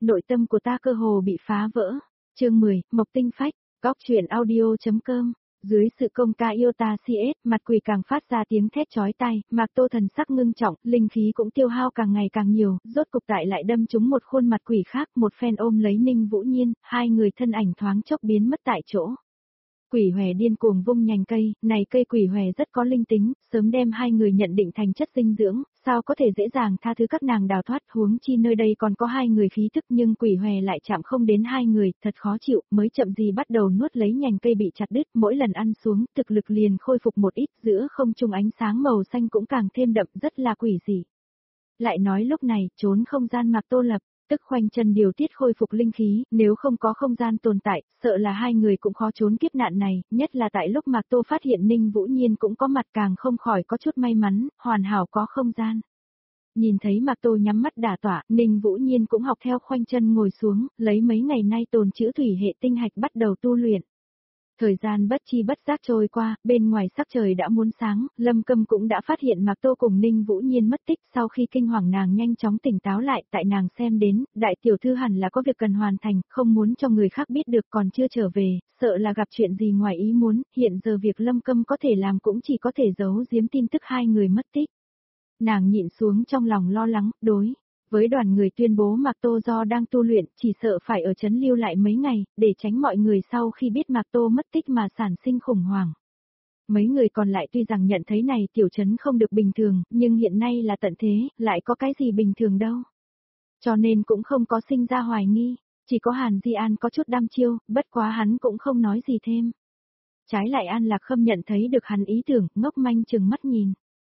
nội tâm của ta cơ hồ bị phá vỡ. Chương 10, Mộc Tinh Phách, Góc truyện audio.com. Dưới sự công ca yêu ta CS, mặt quỷ càng phát ra tiếng thét chói tai, Mạc Tô thần sắc ngưng trọng, linh khí cũng tiêu hao càng ngày càng nhiều, rốt cục tại lại đâm trúng một khuôn mặt quỷ khác, một phen ôm lấy Ninh Vũ Nhiên, hai người thân ảnh thoáng chốc biến mất tại chỗ. Quỷ hòe điên cuồng vung nhành cây, này cây quỷ hòe rất có linh tính, sớm đem hai người nhận định thành chất dinh dưỡng, sao có thể dễ dàng tha thứ các nàng đào thoát, huống chi nơi đây còn có hai người khí thức nhưng quỷ hòe lại chạm không đến hai người, thật khó chịu, mới chậm gì bắt đầu nuốt lấy nhành cây bị chặt đứt, mỗi lần ăn xuống, thực lực liền khôi phục một ít, giữa không trung ánh sáng màu xanh cũng càng thêm đậm, rất là quỷ dị. Lại nói lúc này, trốn không gian Mạc Tô lập, tức khoanh chân điều tiết khôi phục linh khí, nếu không có không gian tồn tại, sợ là hai người cũng khó trốn kiếp nạn này, nhất là tại lúc Mạc Tô phát hiện Ninh Vũ Nhiên cũng có mặt càng không khỏi có chút may mắn, hoàn hảo có không gian. Nhìn thấy Mạc Tô nhắm mắt đả tỏa, Ninh Vũ Nhiên cũng học theo khoanh chân ngồi xuống, lấy mấy ngày nay tồn trữ thủy hệ tinh hạch bắt đầu tu luyện. Thời gian bất chi bất giác trôi qua, bên ngoài sắc trời đã muốn sáng, Lâm Câm cũng đã phát hiện Mạc Tô cùng Ninh Vũ Nhiên mất tích, sau khi kinh hoàng nàng nhanh chóng tỉnh táo lại, tại nàng xem đến, đại tiểu thư hẳn là có việc cần hoàn thành, không muốn cho người khác biết được còn chưa trở về, sợ là gặp chuyện gì ngoài ý muốn, hiện giờ việc Lâm Câm có thể làm cũng chỉ có thể giấu giếm tin tức hai người mất tích. Nàng nhịn xuống trong lòng lo lắng, đối với đoàn người tuyên bố Mạc Tô do đang tu luyện, chỉ sợ phải ở trấn lưu lại mấy ngày, để tránh mọi người sau khi biết Mạc Tô mất tích mà sản sinh khủng hoảng. Mấy người còn lại tuy rằng nhận thấy này tiểu trấn không được bình thường, nhưng hiện nay là tận thế, lại có cái gì bình thường đâu. Cho nên cũng không có sinh ra hoài nghi, chỉ có Hàn Di An có chút đăm chiêu, bất quá hắn cũng không nói gì thêm. Trái lại An Lạc Khâm nhận thấy được hắn ý tưởng, ngốc manh chừng mắt nhìn.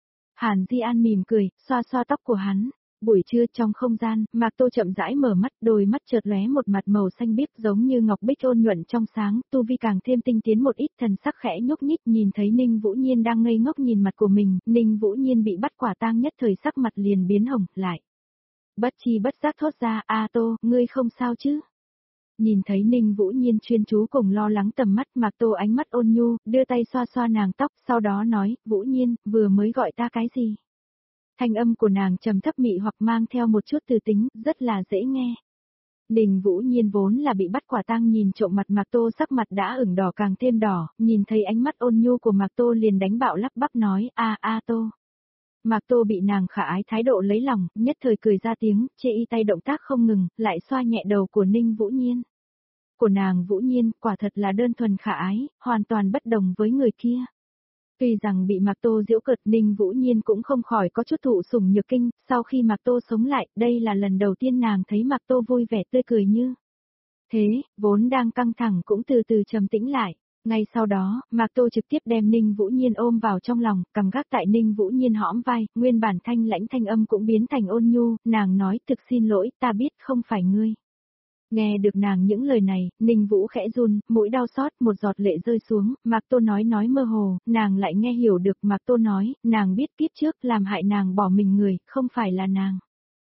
Hàn Di An mỉm cười, xoa xoa tóc của hắn. Buổi trưa trong không gian, Mạc Tô chậm rãi mở mắt, đôi mắt chợt lóe một mặt màu xanh biếc giống như ngọc bích ôn nhuận trong sáng, tu vi càng thêm tinh tiến một ít, thần sắc khẽ nhúc nhích, nhìn thấy Ninh Vũ Nhiên đang ngây ngốc nhìn mặt của mình, Ninh Vũ Nhiên bị bắt quả tang nhất thời sắc mặt liền biến hồng, lại. Bất chi bất giác thốt ra, "A Tô, ngươi không sao chứ?" Nhìn thấy Ninh Vũ Nhiên chuyên chú cùng lo lắng tầm mắt, Mạc Tô ánh mắt ôn nhu, đưa tay xoa xoa nàng tóc, sau đó nói, "Vũ Nhiên, vừa mới gọi ta cái gì?" Thanh âm của nàng trầm thấp mị hoặc mang theo một chút từ tính, rất là dễ nghe. Ninh Vũ Nhiên vốn là bị bắt quả tang nhìn trộm mặt Mạc Tô, sắc mặt đã ửng đỏ càng thêm đỏ, nhìn thấy ánh mắt ôn nhu của Mạc Tô liền đánh bạo lắp bắp nói, "A Tô." Mạc Tô bị nàng khả ái thái độ lấy lòng, nhất thời cười ra tiếng, chê y tay động tác không ngừng, lại xoa nhẹ đầu của Ninh Vũ Nhiên. Của nàng Vũ Nhiên, quả thật là đơn thuần khả ái, hoàn toàn bất đồng với người kia. Tuy rằng bị Mạc Tô giễu cợt, Ninh Vũ Nhiên cũng không khỏi có chút thụ sủng nhược kinh, sau khi Mạc Tô sống lại, đây là lần đầu tiên nàng thấy Mạc Tô vui vẻ tươi cười như thế, vốn đang căng thẳng cũng từ từ trầm tĩnh lại. Ngay sau đó, Mạc Tô trực tiếp đem Ninh Vũ Nhiên ôm vào trong lòng, cầm gác tại Ninh Vũ Nhiên hõm vai, nguyên bản thanh lãnh thanh âm cũng biến thành ôn nhu, nàng nói, "Thực xin lỗi, ta biết không phải ngươi." Nghe được nàng những lời này, Ninh Vũ khẽ run, mũi đau xót, một giọt lệ rơi xuống, Mạc Tô nói mơ hồ, nàng lại nghe hiểu được Mạc Tô nói, nàng biết kiếp trước làm hại nàng bỏ mình người, không phải là nàng.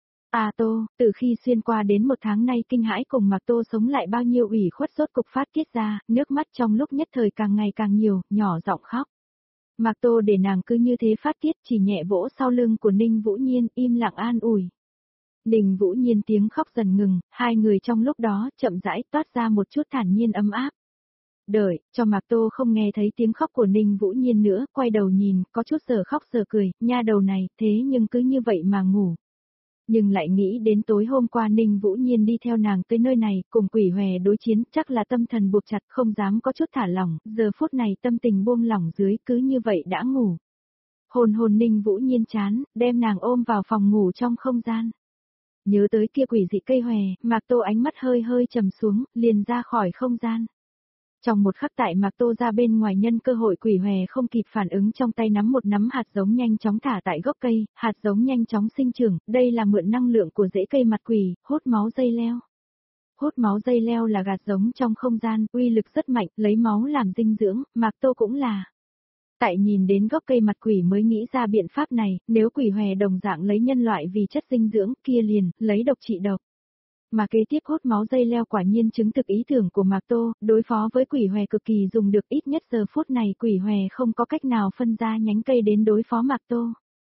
A Tô, từ khi xuyên qua đến một tháng nay kinh hãi cùng Mạc Tô sống lại bao nhiêu ủy khuất rốt cục phát tiết ra, nước mắt trong lúc nhất thời càng ngày càng nhiều, nhỏ giọng khóc. Mạc Tô để nàng cứ như thế phát tiết, chỉ nhẹ vỗ sau lưng của Ninh Vũ Nhiên, im lặng an ủi. Ninh Vũ Nhiên tiếng khóc dần ngừng, hai người trong lúc đó chậm rãi toát ra một chút thản nhiên ấm áp. Đợi, cho Mạc Tô không nghe thấy tiếng khóc của Ninh Vũ Nhiên nữa, quay đầu nhìn, có chút giờ khóc giờ cười, nha đầu này, thế nhưng cứ như vậy mà ngủ. Nhưng lại nghĩ đến tối hôm qua Ninh Vũ Nhiên đi theo nàng tới nơi này, cùng quỷ hòe đối chiến, chắc là tâm thần buộc chặt không dám có chút thả lỏng, giờ phút này tâm tình buông lỏng dưới cứ như vậy đã ngủ. Hồn hồn Ninh Vũ Nhiên chán, đem nàng ôm vào phòng ngủ trong không gian. Nhớ tới kia quỷ dị cây hòe, Mạc Tô ánh mắt hơi hơi trầm xuống, liền ra khỏi không gian. Trong một khắc tại Mạc Tô ra bên ngoài nhân cơ hội quỷ hòe không kịp phản ứng trong tay nắm một nắm hạt giống nhanh chóng thả tại gốc cây, hạt giống nhanh chóng sinh trưởng, đây là mượn năng lượng của rễ cây mặt quỷ, hút máu dây leo. Hút máu dây leo là gạt giống trong không gian, uy lực rất mạnh, lấy máu làm dinh dưỡng, Mạc Tô cũng là. Tại nhìn đến gốc cây mặt quỷ mới nghĩ ra biện pháp này, nếu quỷ hòe đồng dạng lấy nhân loại vì chất dinh dưỡng, kia liền, lấy độc trị độc. Mà kế tiếp hút máu dây leo quả nhiên chứng thực ý tưởng của Mạc Tô, đối phó với quỷ hòe cực kỳ dùng được, ít nhất giờ phút này quỷ hòe không có cách nào phân ra nhánh cây đến đối phó Mạc Tô.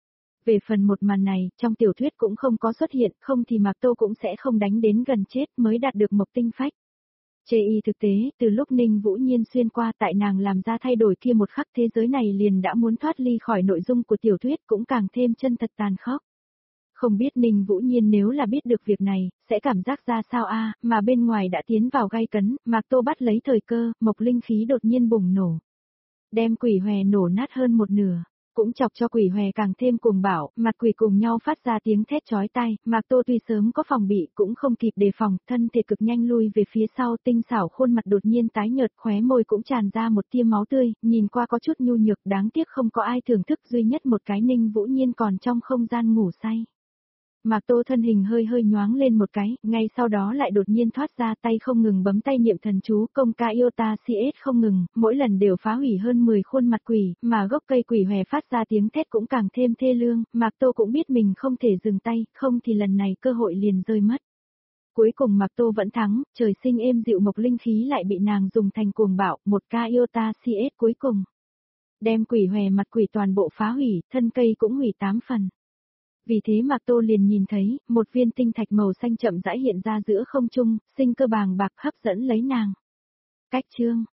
Về phần một màn này, trong tiểu thuyết cũng không có xuất hiện, không thì Mạc Tô cũng sẽ không đánh đến gần chết mới đạt được Mộc Tinh Phách. Chê y thực tế, từ lúc Ninh Vũ Nhiên xuyên qua tại nàng làm ra thay đổi kia một khắc thế giới này liền đã muốn thoát ly khỏi nội dung của tiểu thuyết cũng càng thêm chân thật tàn khốc. Không biết Ninh Vũ Nhiên nếu là biết được việc này, sẽ cảm giác ra sao mà bên ngoài đã tiến vào gay cấn, Mạc Tô bắt lấy thời cơ, mộc linh khí đột nhiên bùng nổ. Đem quỷ hòe nổ nát hơn một nửa, cũng chọc cho quỷ hòe càng thêm cuồng bạo, mặt quỷ cùng nhau phát ra tiếng thét chói tai, Mạc Tô tuy sớm có phòng bị cũng không kịp đề phòng, thân thể cực nhanh lui về phía sau, tinh xảo khuôn mặt đột nhiên tái nhợt, khóe môi cũng tràn ra một tia máu tươi, nhìn qua có chút nhu nhược, đáng tiếc không có ai thưởng thức, duy nhất một cái Ninh Vũ Nhiên còn trong không gian ngủ say. Mạc Tô thân hình hơi hơi nhoáng lên một cái, ngay sau đó lại đột nhiên thoát ra, tay không ngừng bấm tay niệm thần chú, công ca Iota CS không ngừng, mỗi lần đều phá hủy hơn 10 khuôn mặt quỷ, mà gốc cây quỷ hòe phát ra tiếng thét cũng càng thêm thê lương, Mạc Tô cũng biết mình không thể dừng tay, không thì lần này cơ hội liền rơi mất. Cuối cùng Mạc Tô vẫn thắng, trời sinh êm dịu mộc linh khí lại bị nàng dùng thành cuồng bạo, một ca Iota CS cuối cùng. Đem quỷ hòe mặt quỷ toàn bộ phá hủy, thân cây cũng hủy 8 phần. Vì thế Mạc Tô liền nhìn thấy, một viên tinh thạch màu xanh chậm rãi hiện ra giữa không trung, sinh cơ bàng bạc hấp dẫn lấy nàng. Cách chương